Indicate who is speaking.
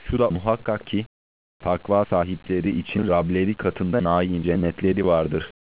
Speaker 1: Şu da muhakkak ki, takva sahipleri için Rableri katında naim cennetleri vardır.